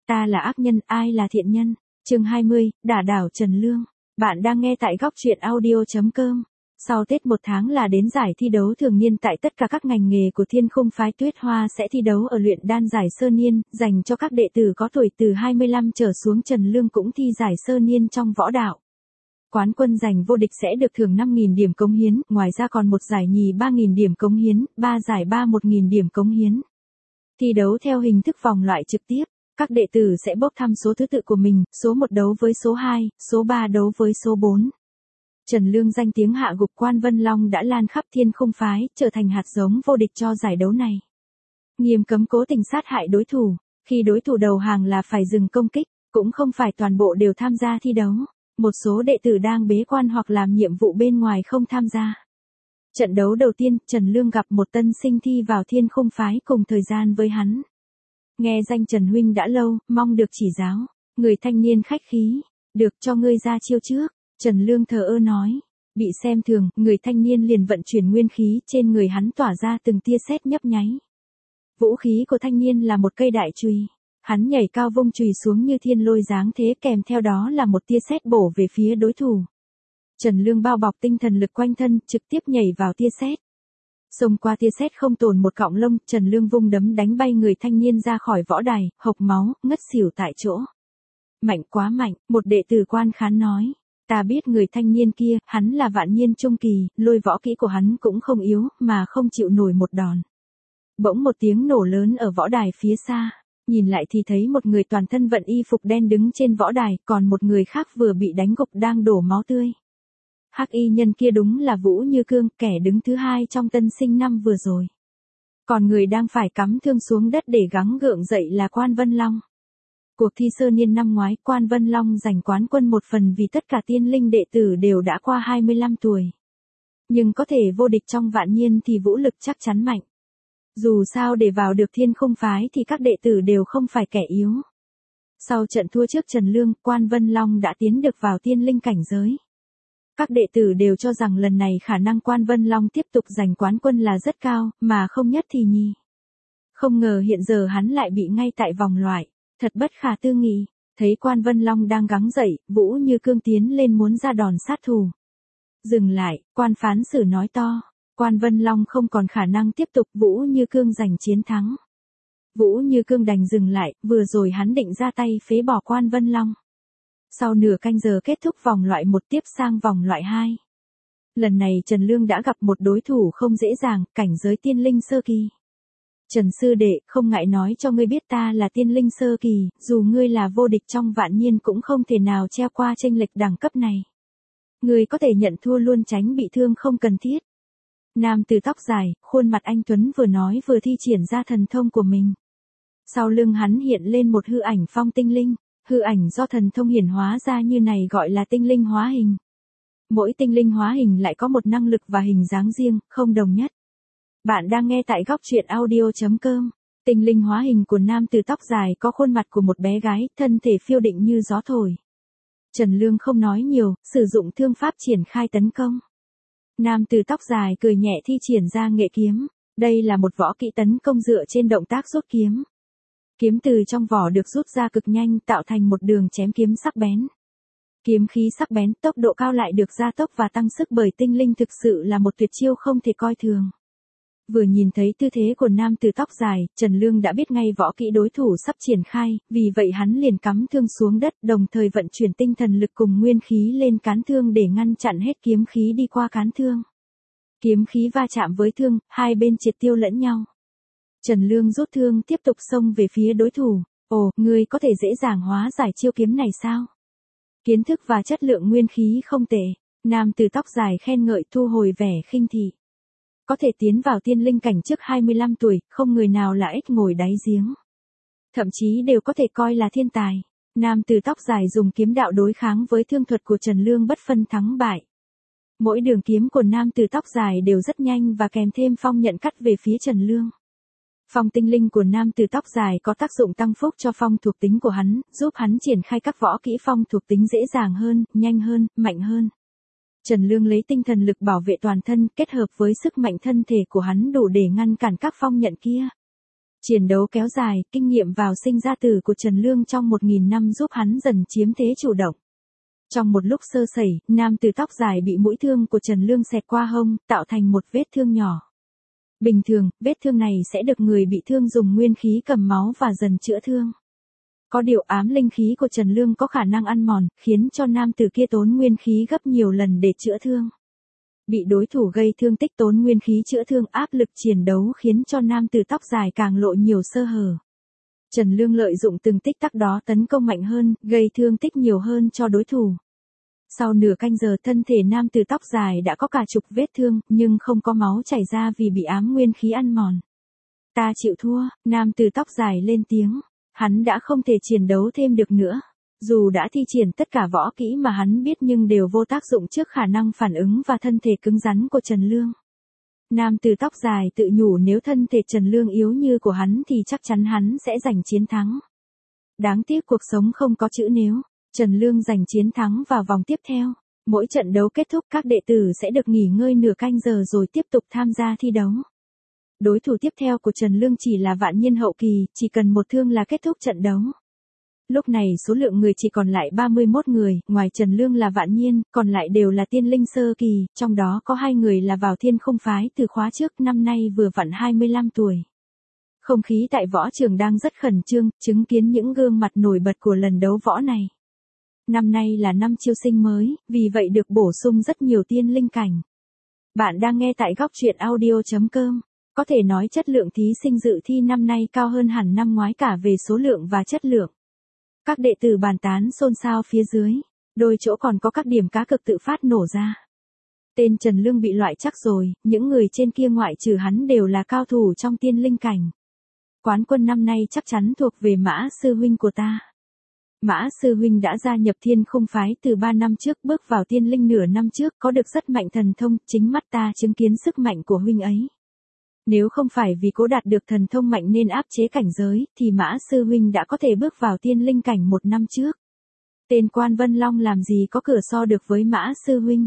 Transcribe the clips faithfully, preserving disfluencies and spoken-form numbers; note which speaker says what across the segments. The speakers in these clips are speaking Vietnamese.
Speaker 1: Ta là ác nhân, ai là thiện nhân? Chương hai mươi, đả đảo Trần Lương. Bạn đang nghe tại góc truyện audio chấm com. Sau Tết một tháng là đến giải thi đấu thường niên tại tất cả các ngành nghề của Thiên Khung phái Tuyết Hoa sẽ thi đấu ở luyện đan giải sơ niên, dành cho các đệ tử có tuổi từ hai mươi lăm trở xuống. Trần Lương cũng thi giải sơ niên trong võ đạo. Quán quân giành vô địch sẽ được thưởng năm nghìn điểm cống hiến, ngoài ra còn một giải nhì ba nghìn điểm cống hiến, ba giải ba một nghìn điểm cống hiến. Thi đấu theo hình thức vòng loại trực tiếp, các đệ tử sẽ bốc thăm số thứ tự của mình, số một đấu với số hai, số ba đấu với số bốn. Trần Lương danh tiếng hạ gục Quan Vân Long đã lan khắp Thiên Khung phái, trở thành hạt giống vô địch cho giải đấu này. Nghiêm cấm cố tình sát hại đối thủ, khi đối thủ đầu hàng là phải dừng công kích, cũng không phải toàn bộ đều tham gia thi đấu. Một số đệ tử đang bế quan hoặc làm nhiệm vụ bên ngoài không tham gia. Trận đấu đầu tiên, Trần Lương gặp một tân sinh thi vào Thiên Khung phái cùng thời gian với hắn. Nghe danh Trần huynh đã lâu, mong được chỉ giáo. Người thanh niên khách khí, được cho ngươi ra chiêu trước. Trần Lương thờ ơ nói. Bị xem thường, người thanh niên liền vận chuyển nguyên khí, trên người hắn tỏa ra từng tia sét nhấp nháy. Vũ khí của thanh niên là một cây đại chùy. Hắn nhảy cao vung chùy xuống như thiên lôi giáng thế, kèm theo đó là một tia sét bổ về phía đối thủ. Trần Lương bao bọc tinh thần lực quanh thân, trực tiếp nhảy vào tia sét. Xông qua tia sét không tổn một cọng lông, Trần Lương vung đấm đánh bay người thanh niên ra khỏi võ đài, hộc máu, ngất xỉu tại chỗ. Mạnh quá mạnh, một đệ tử Quan Khán nói. Ta biết người thanh niên kia, hắn là vạn niên trung kỳ, lôi võ kỹ của hắn cũng không yếu, mà không chịu nổi một đòn. Bỗng một tiếng nổ lớn ở võ đài phía xa. Nhìn lại thì thấy một người toàn thân vận y phục đen đứng trên võ đài, còn một người khác vừa bị đánh gục đang đổ máu tươi. Hắc y nhân kia đúng là Vũ Như Cương, kẻ đứng thứ hai trong tân sinh năm vừa rồi. Còn người đang phải cắm thương xuống đất để gắng gượng dậy là Quan Vân Long. Cuộc thi sơ niên năm ngoái, Quan Vân Long giành quán quân một phần vì tất cả tiên linh đệ tử đều đã qua hai mươi lăm tuổi. Nhưng có thể vô địch trong vạn niên thì vũ lực chắc chắn mạnh. Dù sao để vào được Thiên Khung phái thì các đệ tử đều không phải kẻ yếu. Sau trận thua trước Trần Lương, Quan Vân Long đã tiến được vào tiên linh cảnh giới. Các đệ tử đều cho rằng lần này khả năng Quan Vân Long tiếp tục giành quán quân là rất cao, mà không nhất thì nhì. Không ngờ hiện giờ hắn lại bị ngay tại vòng loại, thật bất khả tư nghị. Thấy Quan Vân Long đang gắng dậy, Vũ Như Cương tiến lên muốn ra đòn sát thủ. Dừng lại, quan phán xử nói to. Quan Vân Long không còn khả năng tiếp tục, Vũ Như Cương giành chiến thắng. Vũ Như Cương đành dừng lại, vừa rồi hắn định ra tay phế bỏ Quan Vân Long. Sau nửa canh giờ kết thúc vòng loại một, tiếp sang vòng loại hai. Lần này Trần Lương đã gặp một đối thủ không dễ dàng, cảnh giới tiên linh sơ kỳ. Trần sư đệ, không ngại nói cho ngươi biết ta là tiên linh sơ kỳ, dù ngươi là vô địch trong vạn niên cũng không thể nào treo qua chênh lệch đẳng cấp này. Ngươi có thể nhận thua luôn, tránh bị thương không cần thiết. Nam tử tóc dài, khuôn mặt anh tuấn vừa nói vừa thi triển ra thần thông của mình. Sau lưng hắn hiện lên một hư ảnh phong tinh linh, hư ảnh do thần thông hiển hóa ra như này gọi là tinh linh hóa hình. Mỗi tinh linh hóa hình lại có một năng lực và hình dáng riêng, không đồng nhất. Bạn đang nghe tại góc truyện audio chấm com. Tinh linh hóa hình của nam tử tóc dài có khuôn mặt của một bé gái, thân thể phiêu định như gió thổi. Trần Lương không nói nhiều, sử dụng thương pháp triển khai tấn công. Nam tử tóc dài cười nhẹ thi triển ra nghệ kiếm. Đây là một võ kỹ tấn công dựa trên động tác rút kiếm. Kiếm từ trong vỏ được rút ra cực nhanh, tạo thành một đường chém kiếm sắc bén. Kiếm khí sắc bén, tốc độ cao lại được gia tốc và tăng sức bởi tinh linh, thực sự là một tuyệt chiêu không thể coi thường. Vừa nhìn thấy tư thế của nam tử tóc dài, Trần Lương đã biết ngay võ kỹ đối thủ sắp triển khai, vì vậy hắn liền cắm thương xuống đất, đồng thời vận chuyển tinh thần lực cùng nguyên khí lên cán thương để ngăn chặn hết kiếm khí đi qua cán thương. Kiếm khí va chạm với thương, hai bên triệt tiêu lẫn nhau. Trần Lương rút thương tiếp tục xông về phía đối thủ. Ồ, ngươi có thể dễ dàng hóa giải chiêu kiếm này sao? Kiến thức và chất lượng nguyên khí không tệ. Nam tử tóc dài khen ngợi, thu hồi vẻ khinh thị. Có thể tiến vào tiên linh cảnh trước hai mươi lăm tuổi, không người nào là ếch ngồi đáy giếng. Thậm chí đều có thể coi là thiên tài. Nam tử tóc dài dùng kiếm đạo đối kháng với thương thuật của Trần Lương bất phân thắng bại. Mỗi đường kiếm của nam tử tóc dài đều rất nhanh và kèm thêm phong nhận cắt về phía Trần Lương. Phong tinh linh của nam tử tóc dài có tác dụng tăng phúc cho phong thuộc tính của hắn, giúp hắn triển khai các võ kỹ phong thuộc tính dễ dàng hơn, nhanh hơn, mạnh hơn. Trần Lương lấy tinh thần lực bảo vệ toàn thân, kết hợp với sức mạnh thân thể của hắn đủ để ngăn cản các phong nhận kia. Chiến đấu kéo dài, kinh nghiệm vào sinh ra tử của Trần Lương trong một nghìn năm giúp hắn dần chiếm thế chủ động. Trong một lúc sơ sẩy, nam tử tóc dài bị mũi thương của Trần Lương xẹt qua hông, tạo thành một vết thương nhỏ. Bình thường, vết thương này sẽ được người bị thương dùng nguyên khí cầm máu và dần chữa thương. Có điều ám linh khí của Trần Lương có khả năng ăn mòn, khiến cho nam tử kia tốn nguyên khí gấp nhiều lần để chữa thương. Bị đối thủ gây thương tích tốn nguyên khí chữa thương, áp lực chiến đấu khiến cho nam tử tóc dài càng lộ nhiều sơ hở. Trần Lương lợi dụng từng tích tắc đó tấn công mạnh hơn, gây thương tích nhiều hơn cho đối thủ. Sau nửa canh giờ thân thể nam tử tóc dài đã có cả chục vết thương, nhưng không có máu chảy ra vì bị ám nguyên khí ăn mòn. Ta chịu thua, nam tử tóc dài lên tiếng. Hắn đã không thể chiến đấu thêm được nữa. Dù đã thi triển tất cả võ kỹ mà hắn biết nhưng đều vô tác dụng trước khả năng phản ứng và thân thể cứng rắn của Trần Lương. Nam tử tóc dài tự nhủ nếu thân thể Trần Lương yếu như của hắn thì chắc chắn hắn sẽ giành chiến thắng. Đáng tiếc cuộc sống không có chữ nếu. Trần Lương giành chiến thắng vào vòng tiếp theo. Mỗi trận đấu kết thúc các đệ tử sẽ được nghỉ ngơi nửa canh giờ rồi tiếp tục tham gia thi đấu. Đối thủ tiếp theo của Trần Lương chỉ là vạn nhiên hậu kỳ, chỉ cần một thương là kết thúc trận đấu. Lúc này số lượng người chỉ còn lại ba mươi mốt người, ngoài Trần Lương là vạn nhiên, còn lại đều là tiên linh sơ kỳ, trong đó có hai người là vào thiên không phái từ khóa trước, năm nay vừa vặn hai mươi lăm tuổi. Không khí tại võ trường đang rất khẩn trương, chứng kiến những gương mặt nổi bật của lần đấu võ này. Năm nay là năm chiêu sinh mới, vì vậy được bổ sung rất nhiều tiên linh cảnh. Bạn đang nghe tại góc truyện audio chấm com. Có thể nói chất lượng thí sinh dự thi năm nay cao hơn hẳn năm ngoái cả về số lượng và chất lượng. Các đệ tử bàn tán xôn xao phía dưới, đôi chỗ còn có các điểm cá cược tự phát nổ ra. Tên Trần Lương bị loại chắc rồi, những người trên kia ngoại trừ hắn đều là cao thủ trong tiên linh cảnh. Quán quân năm nay chắc chắn thuộc về Mã sư huynh của ta. Mã sư huynh đã gia nhập thiên khung phái từ ba năm trước, bước vào tiên linh nửa năm trước, có được rất mạnh thần thông, chính mắt ta chứng kiến sức mạnh của huynh ấy. Nếu không phải vì cố đạt được thần thông mạnh nên áp chế cảnh giới, thì Mã sư huynh đã có thể bước vào tiên linh cảnh một năm trước. Tên Quan Vân Long làm gì có cửa so được với Mã sư huynh.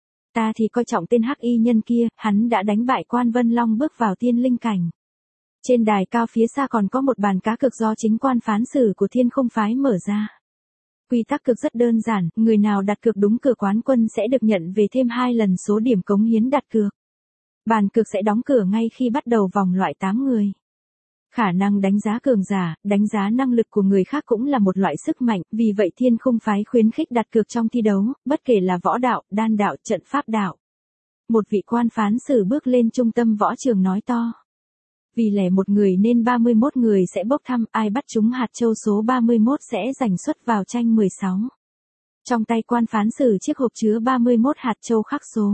Speaker 1: Ta thì coi trọng tên hắc y nhân kia, hắn đã đánh bại Quan Vân Long bước vào tiên linh cảnh. Trên đài cao phía xa còn có một bàn cá cược do chính quan phán xử của thiên không phái mở ra. Quy tắc cược rất đơn giản, người nào đặt cược đúng cửa quán quân sẽ được nhận về thêm hai lần số điểm cống hiến đặt cược. Bàn cược sẽ đóng cửa ngay khi bắt đầu vòng loại tám người. Khả năng đánh giá cường giả, đánh giá năng lực của người khác cũng là một loại sức mạnh, vì vậy thiên khung phái khuyến khích đặt cược trong thi đấu, bất kể là võ đạo, đan đạo, trận pháp đạo. Một vị quan phán xử bước lên trung tâm võ trường nói to. Vì lẻ một người nên ba mươi mốt người sẽ bốc thăm, ai bắt trúng hạt châu số ba mươi mốt sẽ giành suất vào tranh mười sáu. Trong tay quan phán xử chiếc hộp chứa ba mươi mốt hạt châu khắc số.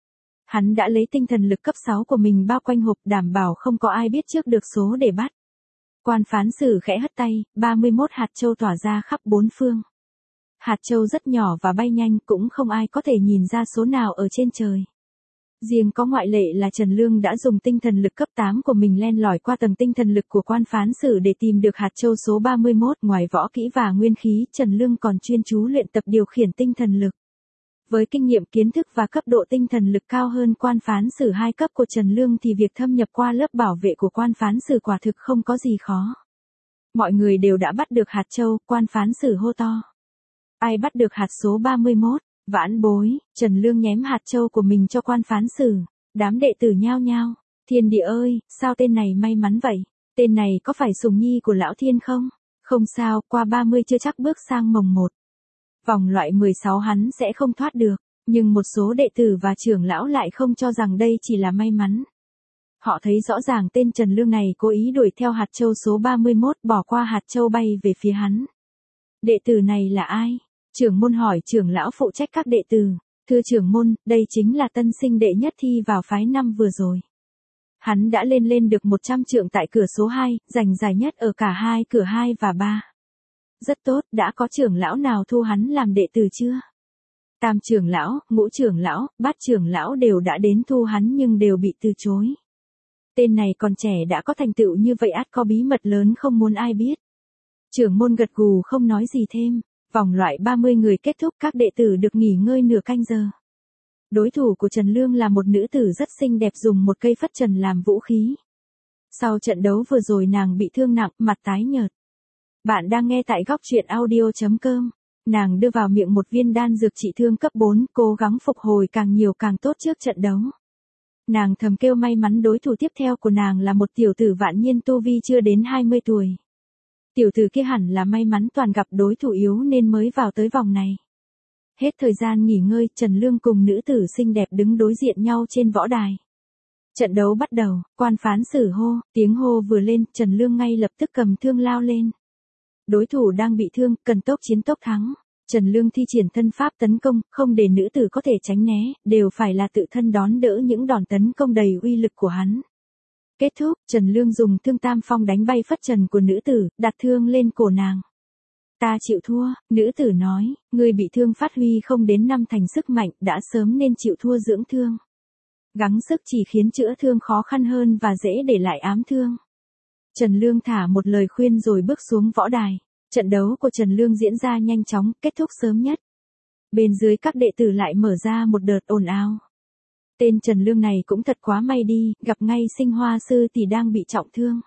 Speaker 1: Hắn đã lấy tinh thần lực cấp sáu của mình bao quanh hộp, đảm bảo không có ai biết trước được số để bắt. Quan phán xử khẽ hất tay, ba mươi mốt hạt châu tỏa ra khắp bốn phương. Hạt châu rất nhỏ và bay nhanh, cũng không ai có thể nhìn ra số nào ở trên trời. Riêng có ngoại lệ là Trần Lương đã dùng tinh thần lực cấp tám của mình len lỏi qua tầng tinh thần lực của quan phán xử để tìm được hạt châu số ba mươi mốt. Ngoài võ kỹ và nguyên khí, Trần Lương còn chuyên chú luyện tập điều khiển tinh thần lực. Với kinh nghiệm kiến thức và cấp độ tinh thần lực cao hơn quan phán xử hai cấp của Trần Lương thì việc thâm nhập qua lớp bảo vệ của quan phán xử quả thực không có gì khó. Mọi người đều đã bắt được hạt châu, quan phán xử hô to. Ai bắt được hạt số ba mươi mốt? Vãn bối, Trần Lương nhém hạt châu của mình cho quan phán xử. Đám đệ tử nhao nhao. Thiên địa ơi, sao tên này may mắn vậy? Tên này có phải sùng nhi của lão thiên không? Không sao, qua ba mươi chưa chắc bước sang mồng một. Vòng loại mười sáu hắn sẽ không thoát được, nhưng một số đệ tử và trưởng lão lại không cho rằng đây chỉ là may mắn. Họ thấy rõ ràng tên Trần Lương này cố ý đuổi theo hạt châu số ba mươi mốt, bỏ qua hạt châu bay về phía hắn. Đệ tử này là ai? Trưởng môn hỏi trưởng lão phụ trách các đệ tử. Thưa trưởng môn, đây chính là tân sinh đệ nhất thi vào phái năm vừa rồi. Hắn đã lên lên được một trăm trượng tại cửa số hai, giành giải nhất ở cả hai cửa hai và ba. Rất tốt, đã có trưởng lão nào thu hắn làm đệ tử chưa? Tam trưởng lão, ngũ trưởng lão, bát trưởng lão đều đã đến thu hắn nhưng đều bị từ chối. Tên này còn trẻ đã có thành tựu như vậy ắt có bí mật lớn không muốn ai biết. Trưởng môn gật gù không nói gì thêm. Vòng loại ba mươi người kết thúc, các đệ tử được nghỉ ngơi nửa canh giờ. Đối thủ của Trần Lương là một nữ tử rất xinh đẹp dùng một cây phất trần làm vũ khí. Sau trận đấu vừa rồi nàng bị thương nặng, mặt tái nhợt. Bạn đang nghe tại góc truyện audio.com. Nàng đưa vào miệng một viên đan dược trị thương cấp bốn, cố gắng phục hồi càng nhiều càng tốt trước trận đấu. Nàng thầm kêu may mắn đối thủ tiếp theo của nàng là một tiểu tử vạn nhiên tu vi chưa đến hai mươi tuổi. Tiểu tử kia hẳn là may mắn toàn gặp đối thủ yếu nên mới vào tới vòng này. Hết thời gian nghỉ ngơi, Trần Lương cùng nữ tử xinh đẹp đứng đối diện nhau trên võ đài. Trận đấu bắt đầu, quan phán xử hô, tiếng hô vừa lên, Trần Lương ngay lập tức cầm thương lao lên. Đối thủ đang bị thương, cần tốc chiến tốc thắng. Trần Lương thi triển thân pháp tấn công, không để nữ tử có thể tránh né, đều phải là tự thân đón đỡ những đòn tấn công đầy uy lực của hắn. Kết thúc, Trần Lương dùng thương tam phong đánh bay phất trần của nữ tử, đặt thương lên cổ nàng. Ta chịu thua, nữ tử nói, người bị thương phát huy không đến năm thành sức mạnh, đã sớm nên chịu thua dưỡng thương. Gắng sức chỉ khiến chữa thương khó khăn hơn và dễ để lại ám thương. Trần Lương thả một lời khuyên rồi bước xuống võ đài. Trận đấu của Trần Lương diễn ra nhanh chóng, kết thúc sớm nhất. Bên dưới các đệ tử lại mở ra một đợt ồn ào. Tên Trần Lương này cũng thật quá may đi, gặp ngay Sinh Hoa sư tỷ đang bị trọng thương.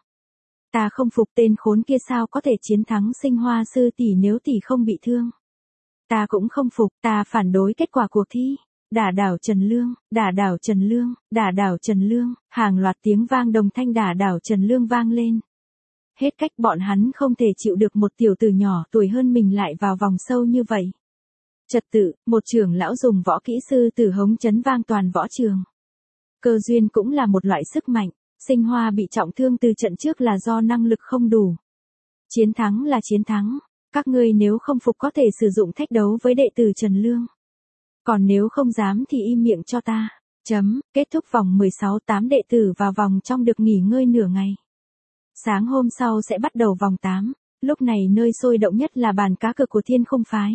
Speaker 1: Ta không phục tên khốn kia sao có thể chiến thắng Sinh Hoa sư tỷ nếu tỷ không bị thương. Ta cũng không phục, ta phản đối kết quả cuộc thi. Đả đảo Trần Lương, đả đảo Trần Lương, đả đảo Trần Lương, hàng loạt tiếng vang đồng thanh đả đảo Trần Lương vang lên. Hết cách, bọn hắn không thể chịu được một tiểu tử nhỏ tuổi hơn mình lại vào vòng sâu như vậy. Trật tự, một trưởng lão dùng võ kỹ sư tử hống chấn vang toàn võ trường. Cơ duyên cũng là một loại sức mạnh, Sinh Hoa bị trọng thương từ trận trước là do năng lực không đủ. Chiến thắng là chiến thắng, các ngươi nếu không phục có thể sử dụng thách đấu với đệ tử Trần Lương. Còn nếu không dám thì im miệng cho ta. Chấm, kết thúc vòng mười sáu, tám đệ tử vào vòng trong được nghỉ ngơi nửa ngày. Sáng hôm sau sẽ bắt đầu vòng tám, lúc này nơi sôi động nhất là bàn cá cược của Thiên Khung phái.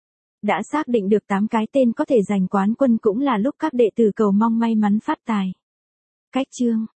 Speaker 1: Đã xác định được tám cái tên có thể giành quán quân cũng là lúc các đệ tử cầu mong may mắn phát tài. Cách chương